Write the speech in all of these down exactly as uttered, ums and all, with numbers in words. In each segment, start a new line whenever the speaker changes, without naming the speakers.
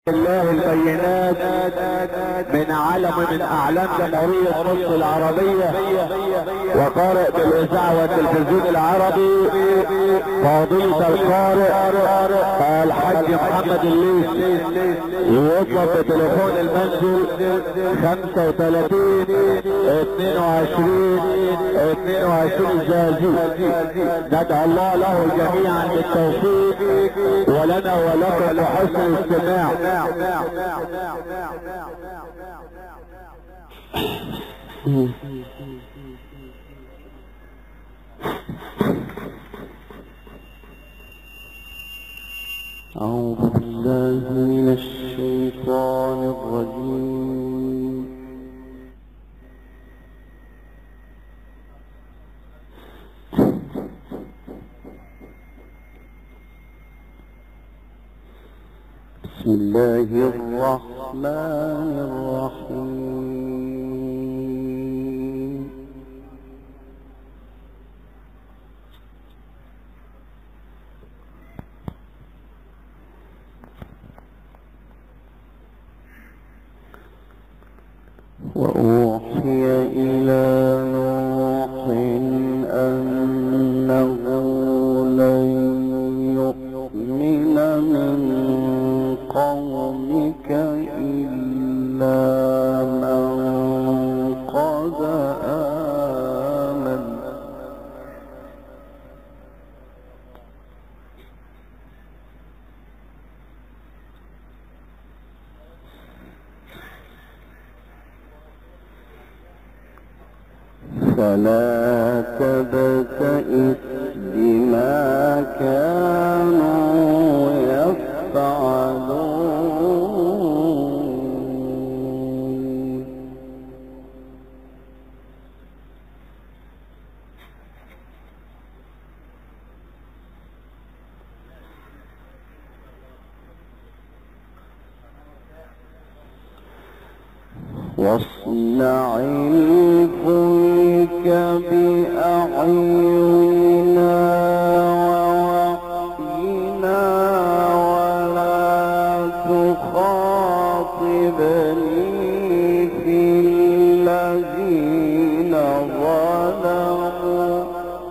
الله البينات من علم من اعلام جمهورية مصر العربية وقارئ بالاذاعة والتلفزيون العربي فضيلة القارئ الحاج محمد الليثي يوصل بتليفون المنزل خمسة وثلاثين اثنين وعشرين اثنين وعشرين الزقازيق. ندعو الله له جميعا بالتوفيق ولنا ولكم بحسن الاستماع.
أعوذ بالله من الشيطان الرجيم. بسم الله الرحمن الرحيم. وأوحي إلى نوح أنه لن يؤمن من قومك إلا من قد آمن فلا تبتئس بما كانوا يفعلون. واصنع الفلك بأعيننا ووحينا ولا تخاطبني في الذين ظلموا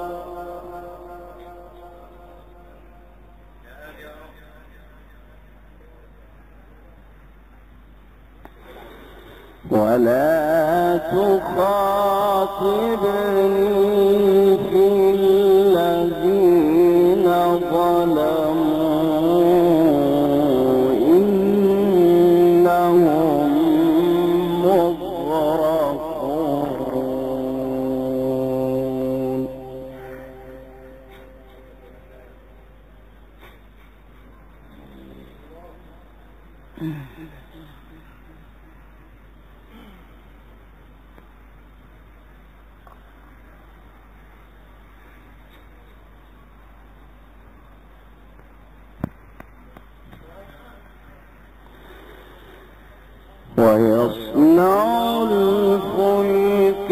ولا تخاطبني في الذين ظلموا إنهم مغرقون. ويصنع الفلك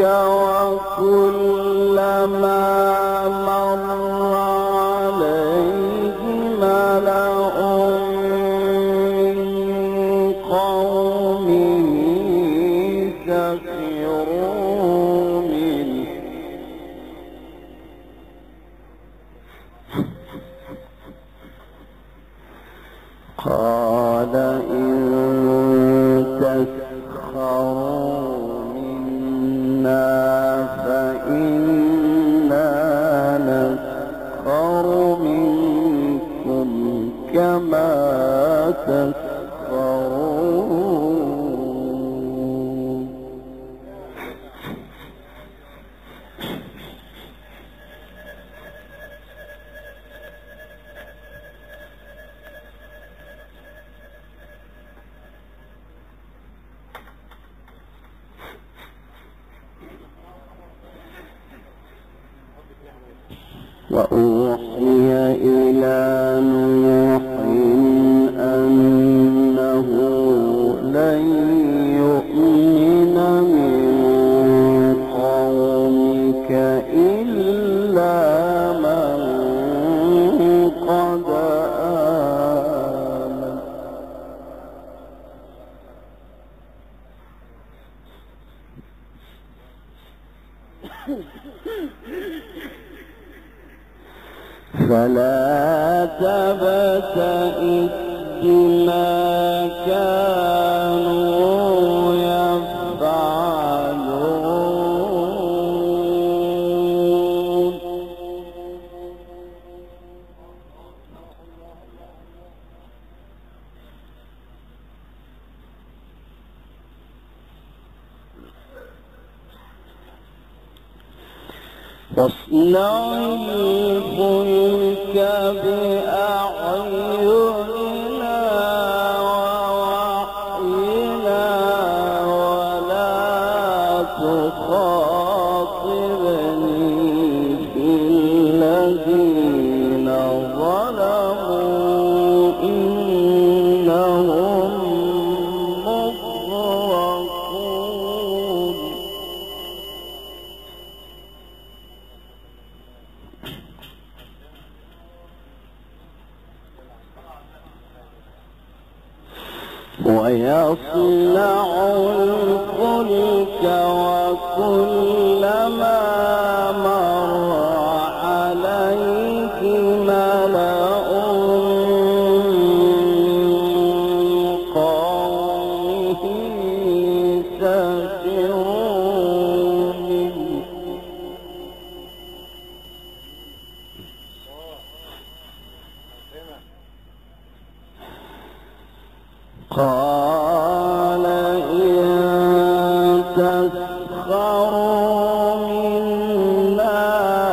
وكلما مر عليه ملأ من قومه سخروا منه قال إن تسخروا منا فإنا نسخر منكم كما تسخرون. وأوحي إلى نوح أنه لن يؤمن من قومك إلا من قد آمن فلا تبتئس بما كانوا يفعلون. واصنع الفلك بأعيننا ووحينا ولا تخاطبني في الذين ظلموا إنهم مغرقون. ويصنع الفلك وكلما مر عليه ملأ من قومه سخروا منه قال إن تسخروا منا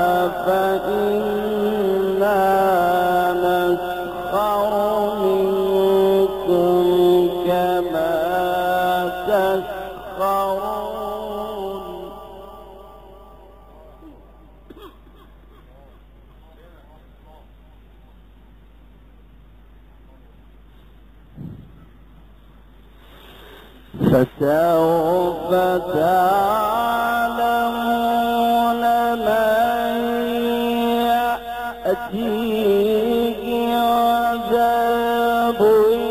فإنا نسخر منكم كما تسخرون. فسوف تعلمون من يأتيه عذاب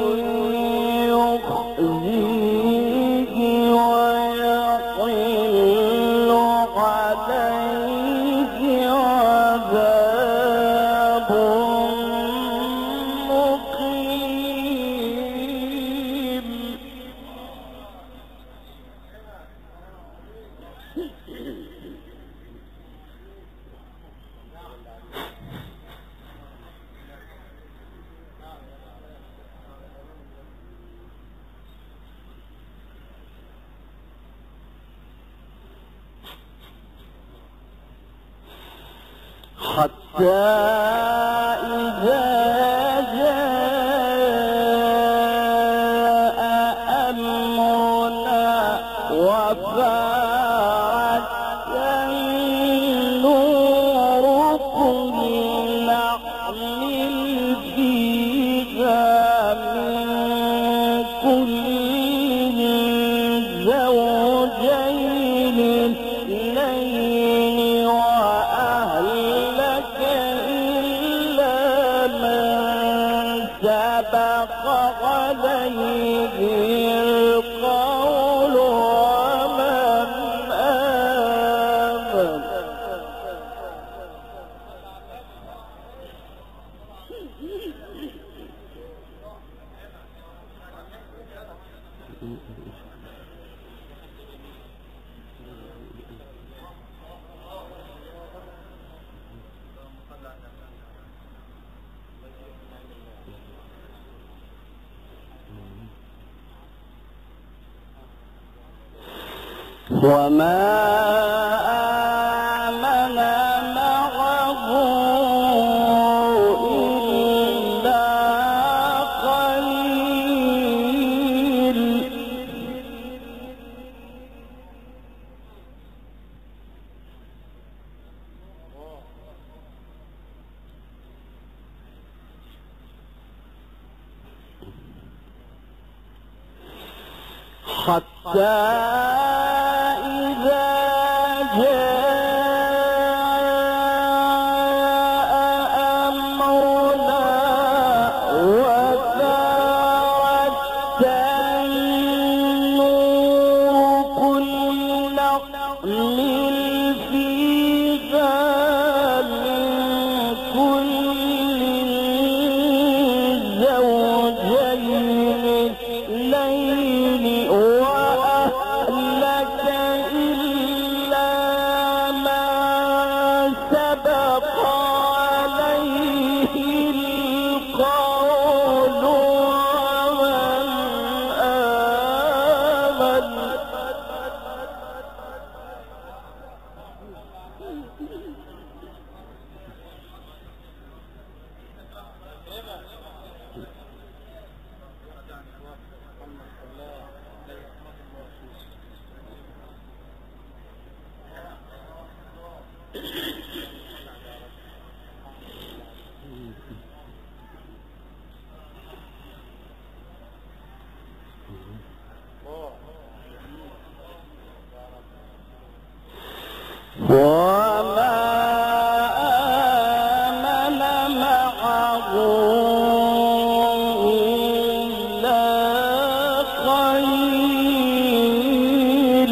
يخزيه ويحل عليه عذاب مقيم. حتى إذا جاء أمرنا وفارت النور قل نحمل فيها من كل زوجين اثنين وأهلك إلا من سبق عليه القول ومن آمن. وما آمن معه إلا قليل. حتى إذا جاء أمرنا وفارت النور قل نحمل فيها وما آمن معه إلا قليل.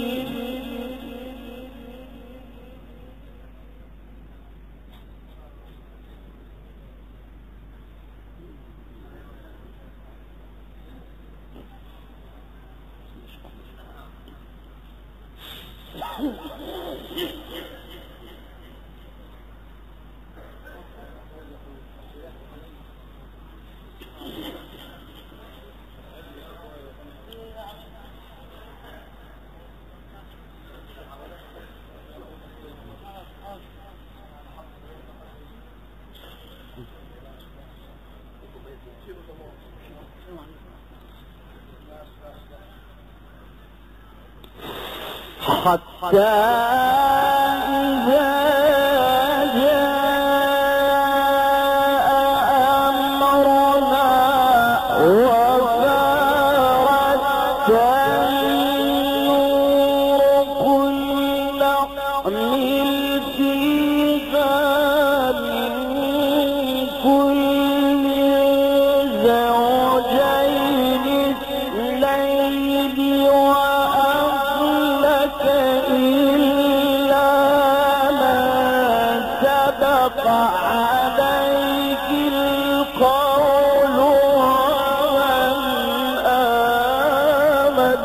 حتى إذا جاء أمرنا وفارت النور قل نحمل فيها من كل زوجين اثنين وأهلك إلا من سبق عليك القول ومن آمن.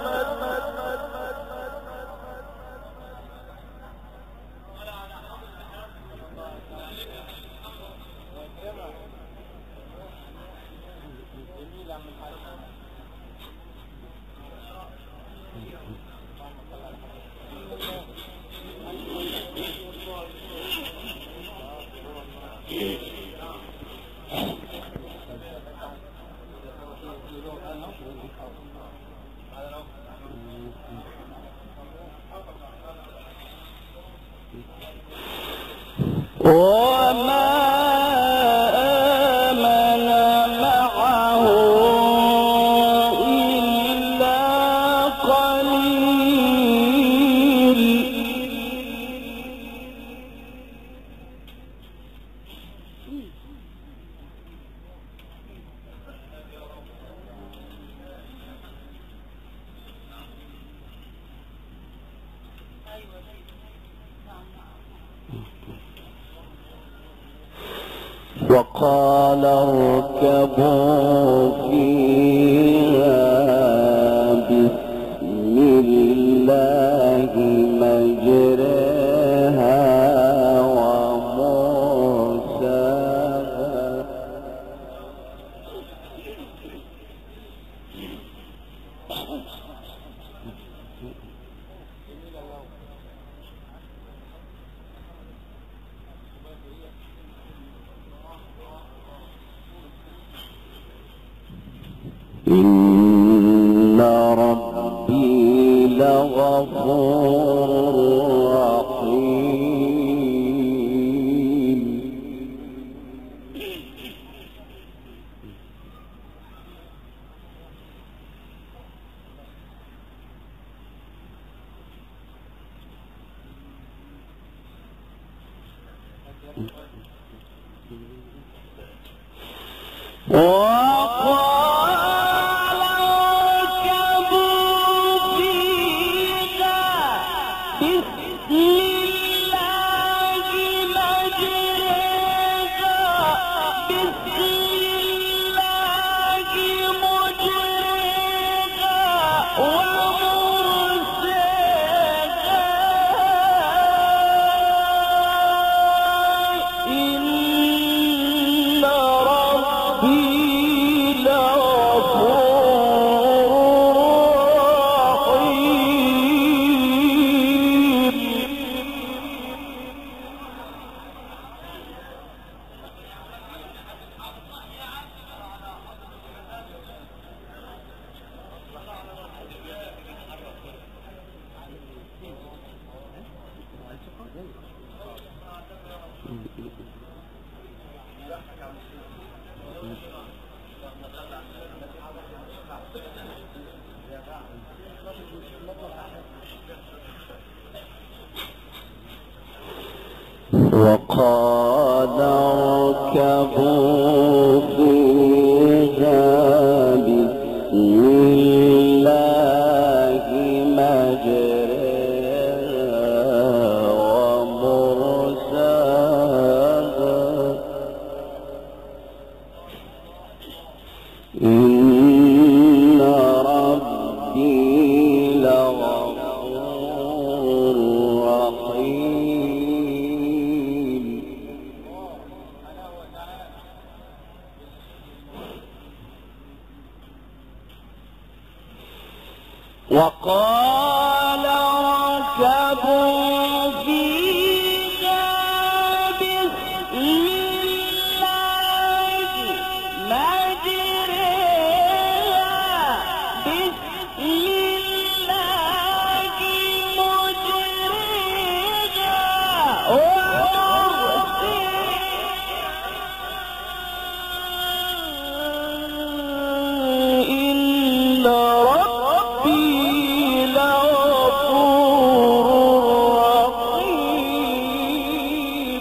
وما آمن معه إلا قليل. وقال اركبوا فيها بسم الله مجريها ومرساها. إن ربي لغفور رحيم. وقال اركبوا فيها بسم الله مجريها بسم الله مجريها ومرساها إن ربي وقال اركبوا فيها بسم الله مجريها ومرساها إن ربي لغفور رحيم. وقال اركبوا فيها بسم الله مجريها بسم الله مجريها ومرساها إن ربي لغفور رحيم.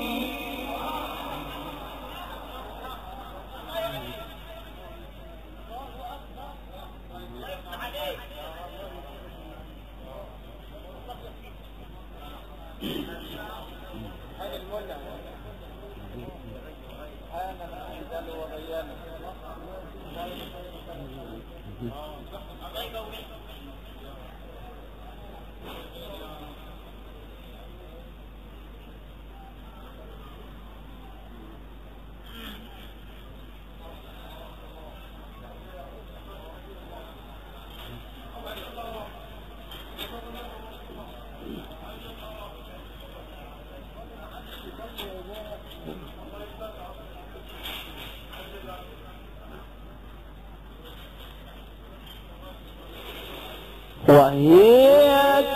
وهي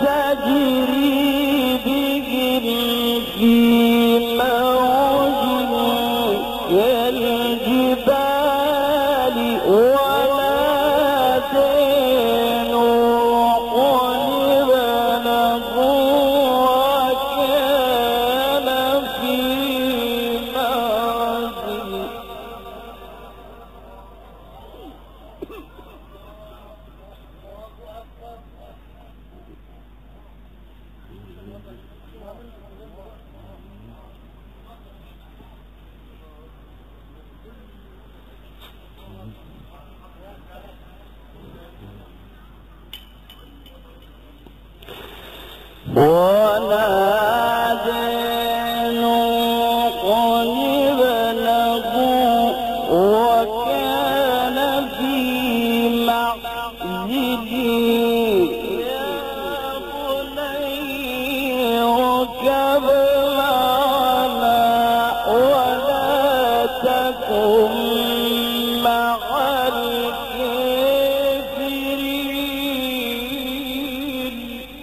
تجري بهم في موج كالجبال ونادى نوح ابنه وكان في معزل ونادى نوح ابنه وكان في معزل يا بني اركب معنا ولا تكن مع الكافرين.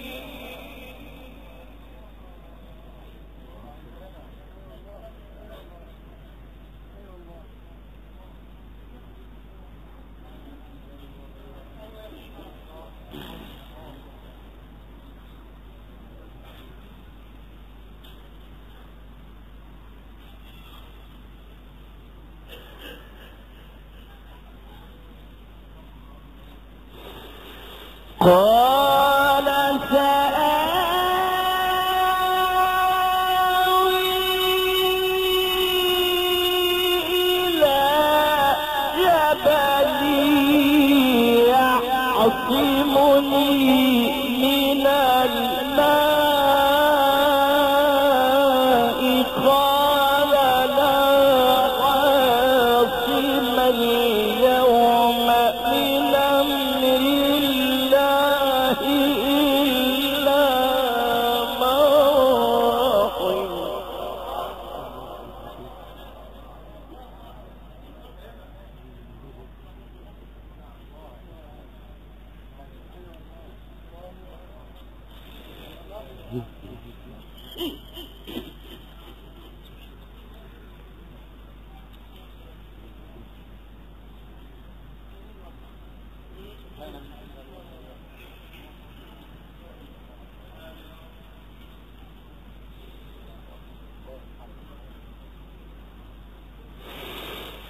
قال سآوي إلى جبل يعصمني من الماء قال لا عاصم اليوم من أمر الله إلا من رحم.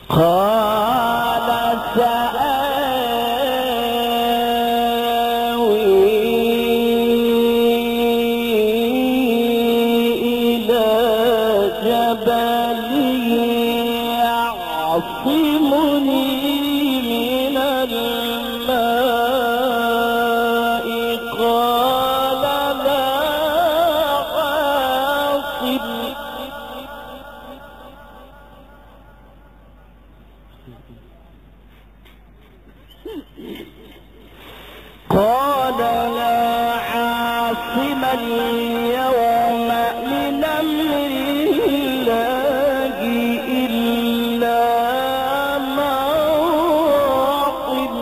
قال سآوي إلى جبل يعصمني من الماء قال لا عاصم قال لا عاصم اليوم من أمر الله إلا من رحم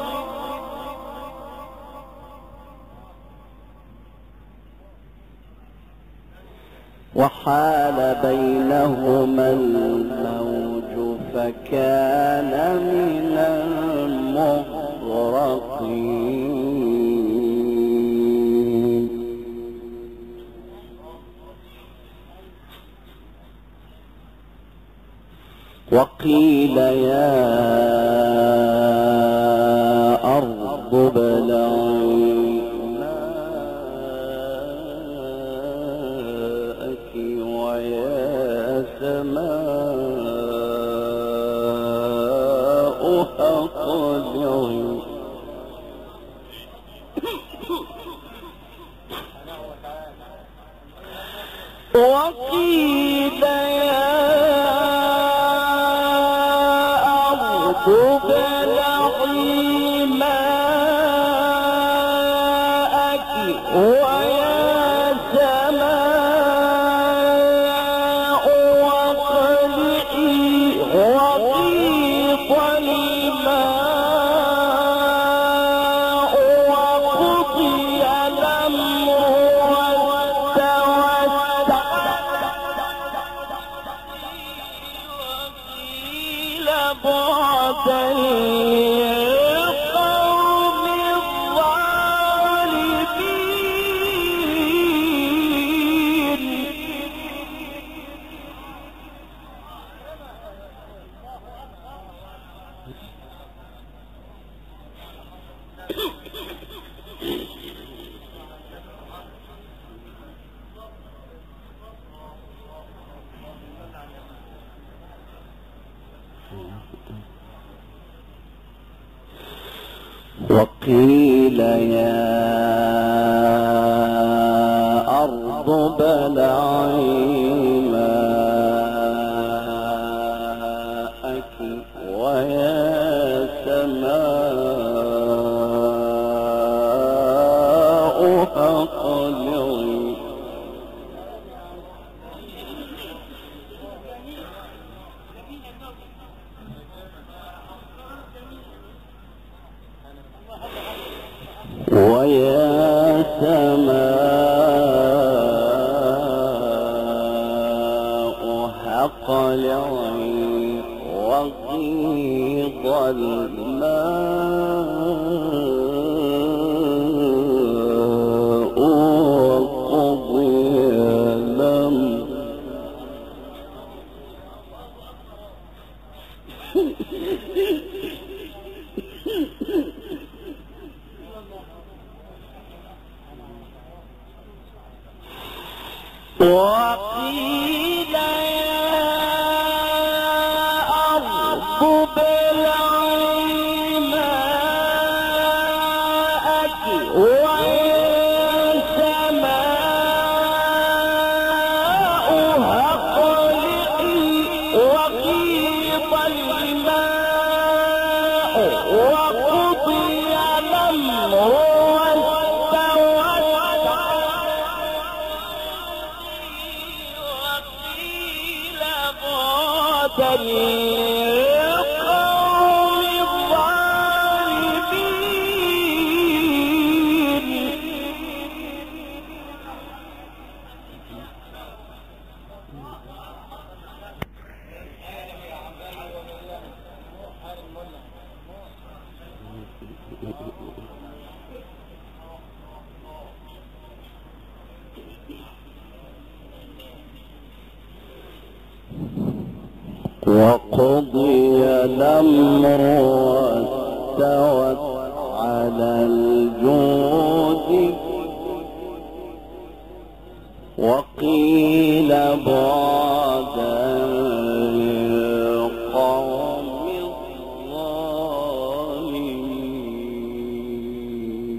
وحال بينهما الموج فكان من المغرقين وقيل يا أرض ابلعي ماءك ويا سماء أقلعي وقيل يا أرض ابلعي ماءك ويا سماء أقلعي وغيض الماء وقضي الأمر وقيل بعدا للقوم الظالمين وقيل يا أرض ابلعي ماءك ويا سماء أقلعي ويا سماء أقلعي وغيض الماء وقضي الأمر وقيل يا أرض ابلعي ماءك ويا سماء أقلعي وغيض الماء وقضي الأمر للقوم الظالمين وقضي الأمر واستوت على الجود وقيل بعدا للقوم الظالمين.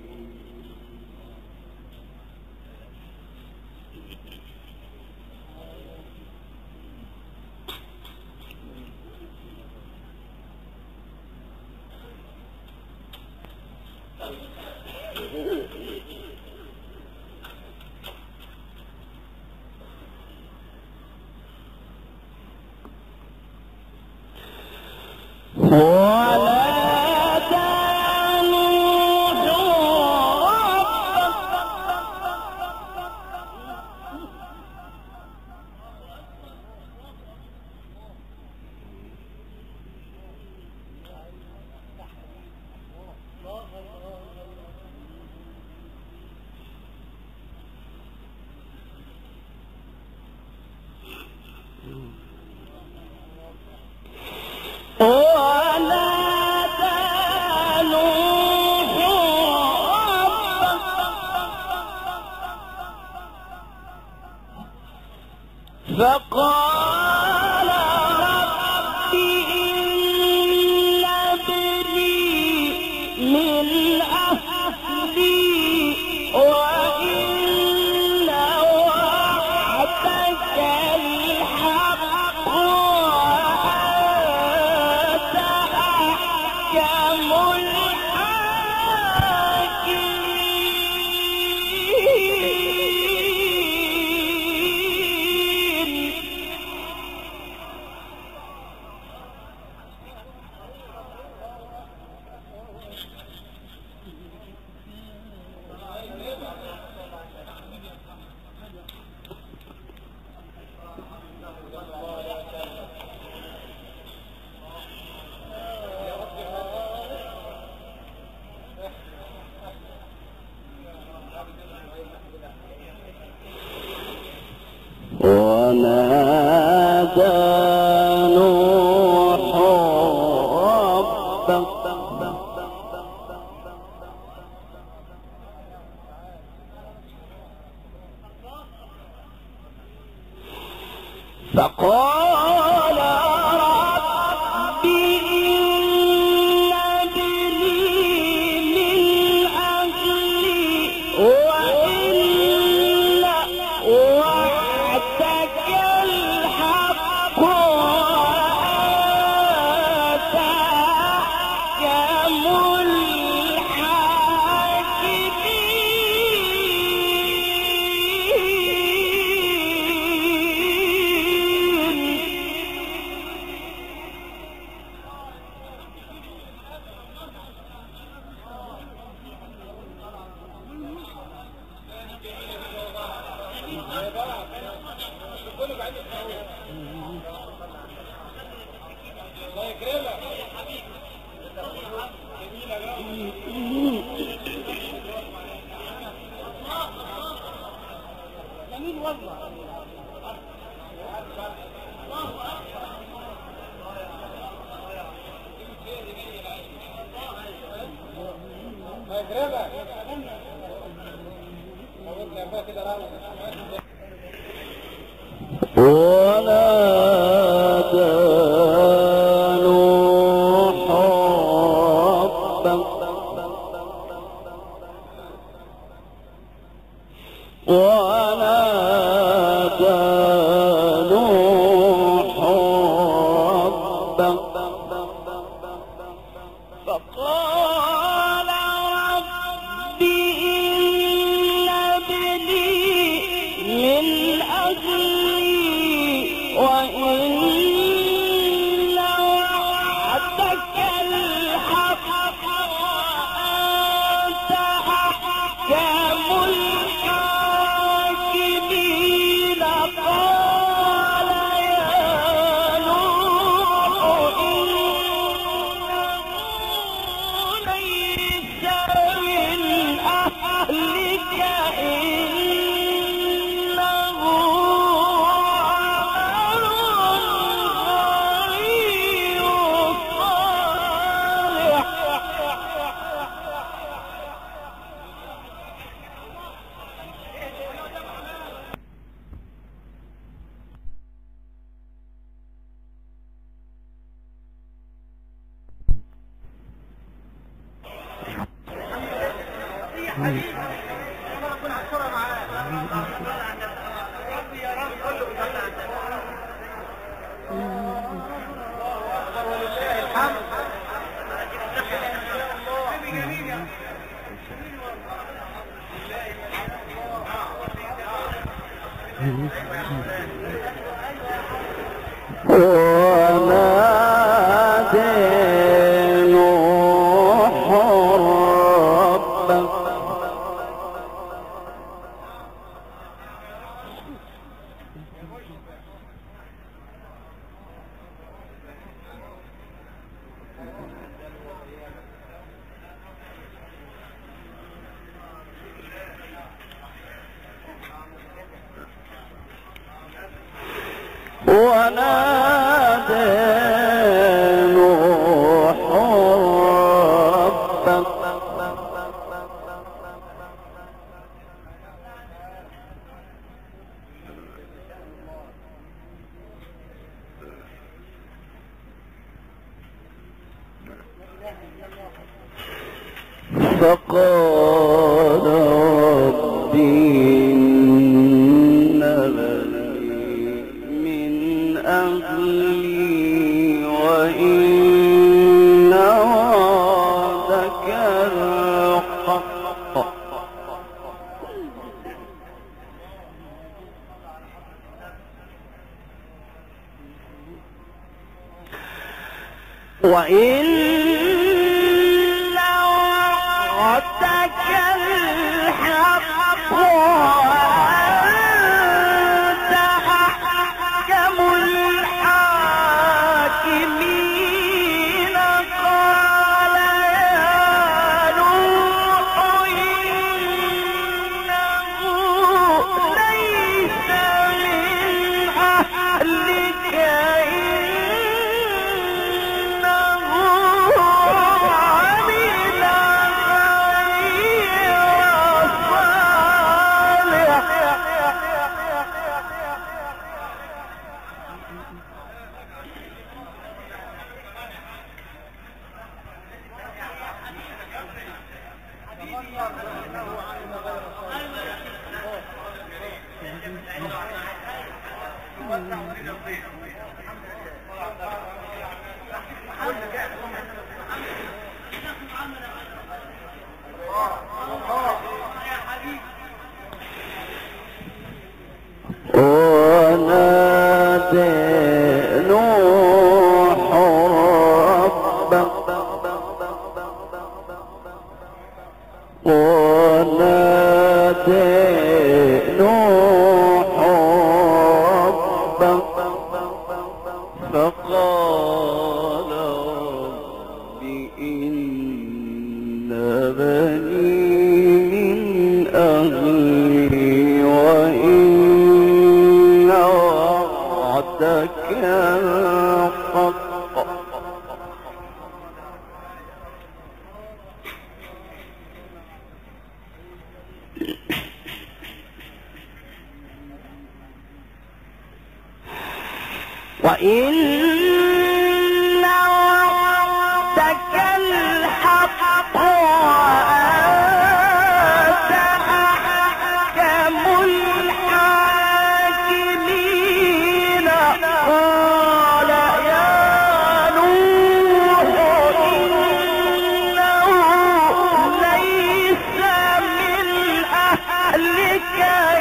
فقال رب إن ابني من أهلي وإن وعدك الحق وأنت أحكم ونادى نوح ربه فقال رب إن ابني من أهلي وإن وعدك الحق وأنت أحكم ونادى نوح ربه ونادى نوح ربه فقال رب إن ابني من أهلي وإن ونادى نوح ربه فقال ربي أهلي وإن وعدك الحق وإن وعدك الحق وإن وعدك الحق وأنت أحكم الحاكمين قال يا نوح إنه ليس من أهلك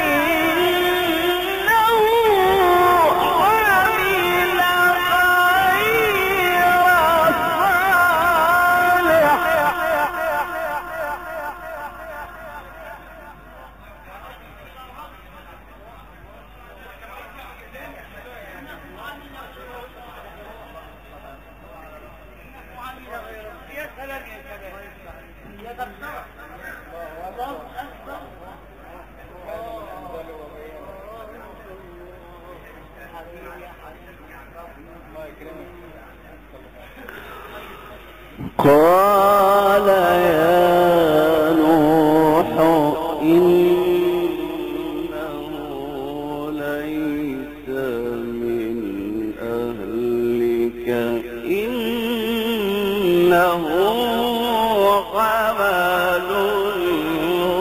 قال يا نوح إنه ليس من أهلك إنه عمل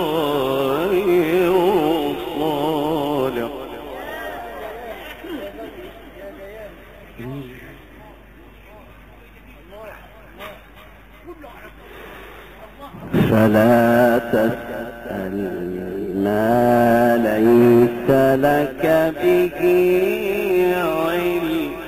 فلا تسأل ما ليس لك به علم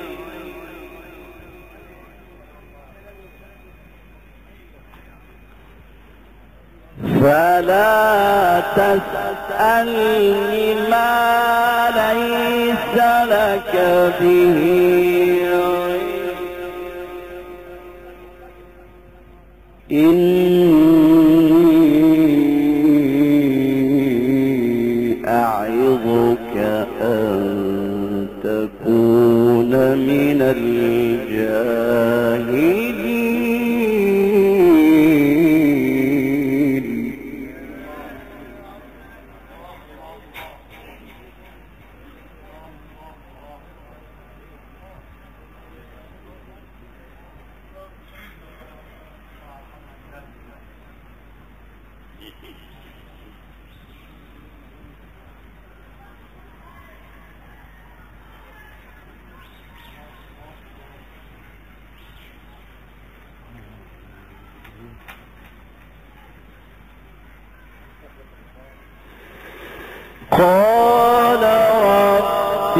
فلا تسألني ما ليس لك به علم إني أعظك أن تكون من الجاهلين قال رب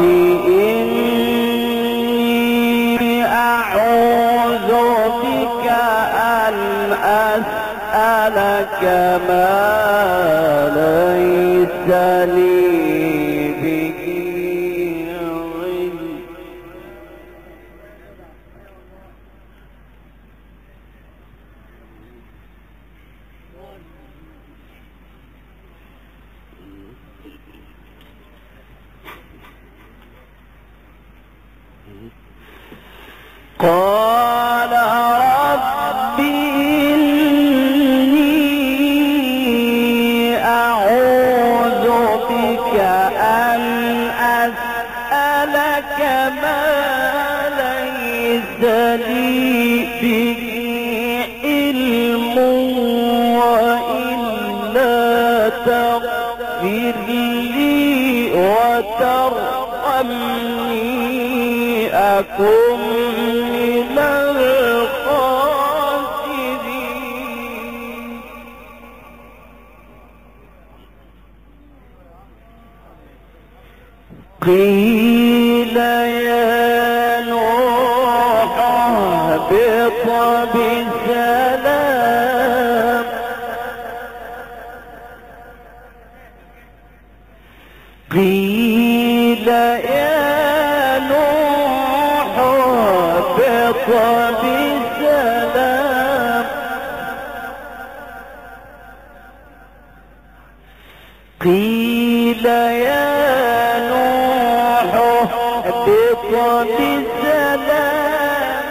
إني أعوذ بك أن أسألك ما ليس لي به علم قال رب إني أعوذ بك أن أسألك ما ليس لي به علم وإلا تغفر لي وترحمني أكن من الخاسرين قيل يا نوح اهبط بسلام قيل يا نوح اهبط بسلام قيل يا نوح اهبط بسلام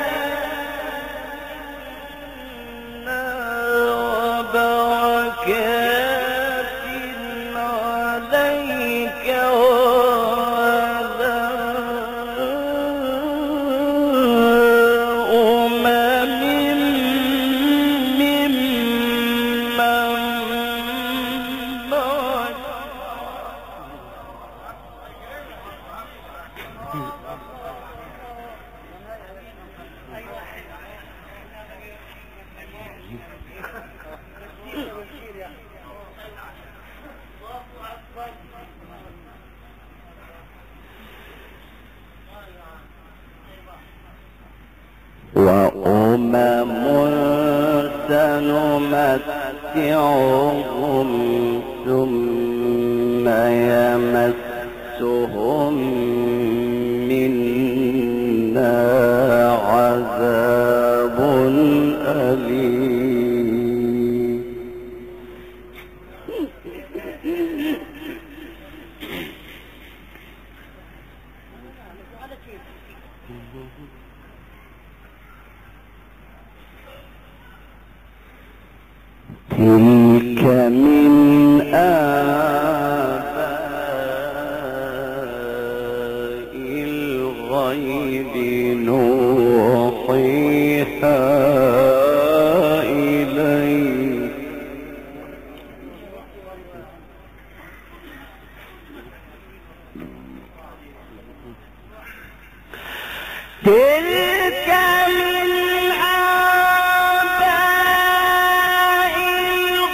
وبركات عليك وعلى أمم ممن معك وأمم سنمتعهم ثم يمسهم منا عذاب أليم تلك من آباء الغيب نوحيها إليك تلك من آباء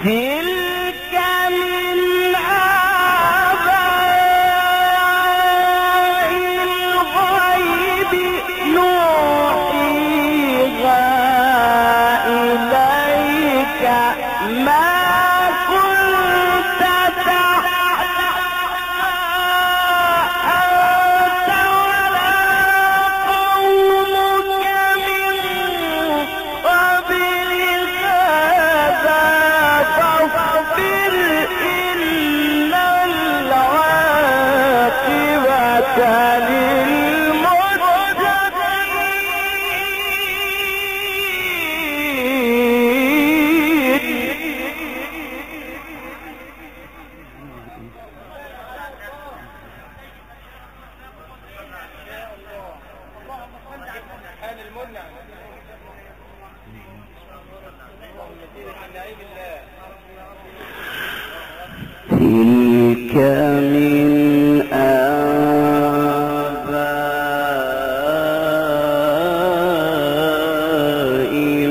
تلك من آباء الغيب نوحيها إليك ما كنت تعلمها أنت ولا قومك من قبل هذا فاصبر إن العاقبة تلك من آباء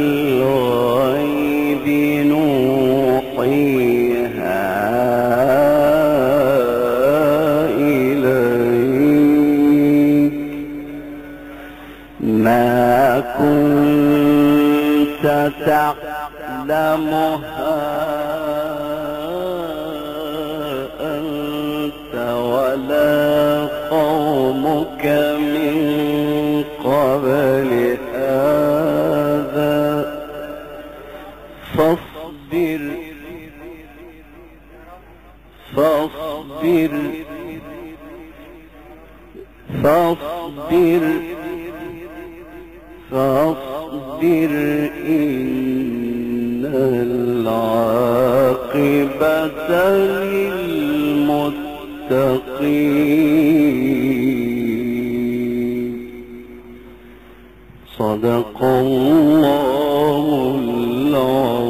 الغيب نوحيها إليك ما كنت تعلمها ولا قومك من قبل هذا فاصبر فاصبر فاصبر فاصبر إن العاقبة للمتقين. صدق الله العظيم.